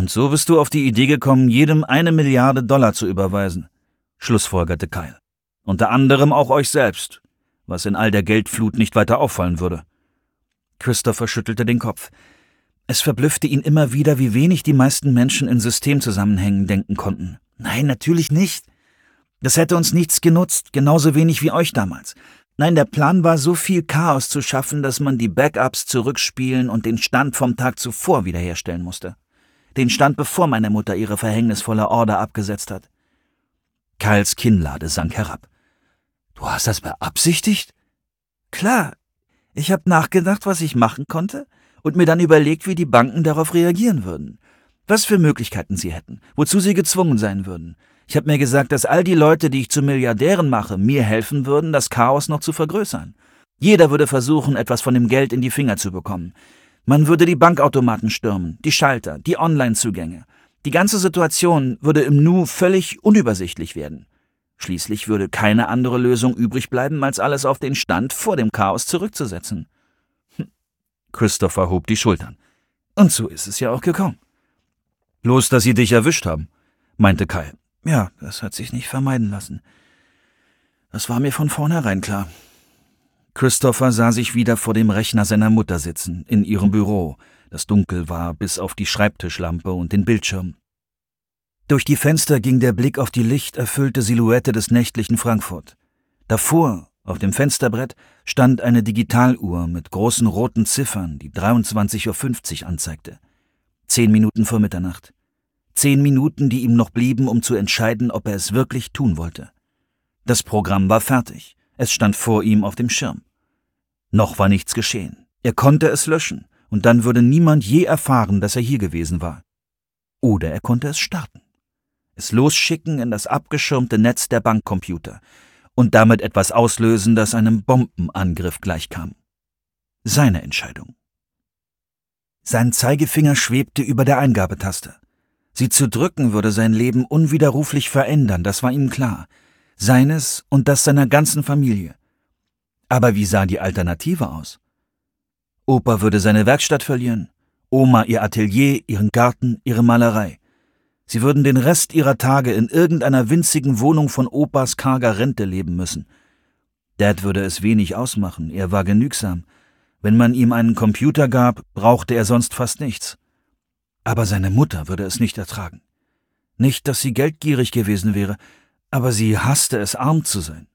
Und so bist du auf die Idee gekommen, jedem 1 Milliarde Dollar zu überweisen, schlussfolgerte Kyle. Unter anderem auch euch selbst, was in all der Geldflut nicht weiter auffallen würde. Christopher schüttelte den Kopf. Es verblüffte ihn immer wieder, wie wenig die meisten Menschen in Systemzusammenhängen denken konnten. Nein, natürlich nicht. Das hätte uns nichts genutzt, genauso wenig wie euch damals. Nein, der Plan war, so viel Chaos zu schaffen, dass man die Backups zurückspielen und den Stand vom Tag zuvor wiederherstellen musste. Den Stand, bevor meine Mutter ihre verhängnisvolle Order abgesetzt hat. Kyles Kinnlade sank herab. Du hast das beabsichtigt? Klar. Ich habe nachgedacht, was ich machen konnte und mir dann überlegt, wie die Banken darauf reagieren würden. Was für Möglichkeiten sie hätten, wozu sie gezwungen sein würden. Ich habe mir gesagt, dass all die Leute, die ich zu Milliardären mache, mir helfen würden, das Chaos noch zu vergrößern. Jeder würde versuchen, etwas von dem Geld in die Finger zu bekommen. Man würde die Bankautomaten stürmen, die Schalter, die Online-Zugänge. Die ganze Situation würde im Nu völlig unübersichtlich werden. Schließlich würde keine andere Lösung übrig bleiben, als alles auf den Stand vor dem Chaos zurückzusetzen. Christopher hob die Schultern. Und so ist es ja auch gekommen. Bloß, dass sie dich erwischt haben, meinte Kyle. Ja, das hat sich nicht vermeiden lassen. Das war mir von vornherein klar. Christopher sah sich wieder vor dem Rechner seiner Mutter sitzen, in ihrem Büro, das dunkel war bis auf die Schreibtischlampe und den Bildschirm. Durch die Fenster ging der Blick auf die lichterfüllte Silhouette des nächtlichen Frankfurt. Davor, auf dem Fensterbrett, stand eine Digitaluhr mit großen roten Ziffern, die 23:50 Uhr anzeigte. 10 Minuten vor Mitternacht. 10 Minuten, die ihm noch blieben, um zu entscheiden, ob er es wirklich tun wollte. Das Programm war fertig. Es stand vor ihm auf dem Schirm. Noch war nichts geschehen. Er konnte es löschen, und dann würde niemand je erfahren, dass er hier gewesen war. Oder er konnte es starten. Es losschicken in das abgeschirmte Netz der Bankcomputer und damit etwas auslösen, das einem Bombenangriff gleichkam. Seine Entscheidung. Sein Zeigefinger schwebte über der Eingabetaste. Sie zu drücken würde sein Leben unwiderruflich verändern, das war ihm klar. Seines und das seiner ganzen Familie. Aber wie sah die Alternative aus? Opa würde seine Werkstatt verlieren, Oma ihr Atelier, ihren Garten, ihre Malerei. Sie würden den Rest ihrer Tage in irgendeiner winzigen Wohnung von Opas karger Rente leben müssen. Dad würde es wenig ausmachen, er war genügsam. Wenn man ihm einen Computer gab, brauchte er sonst fast nichts. Aber seine Mutter würde es nicht ertragen. Nicht, dass sie geldgierig gewesen wäre, aber sie hasste es, arm zu sein.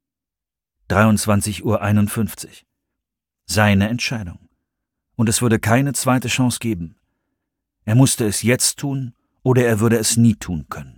23:51 Uhr. Seine Entscheidung. Und es würde keine zweite Chance geben. Er musste es jetzt tun, oder er würde es nie tun können.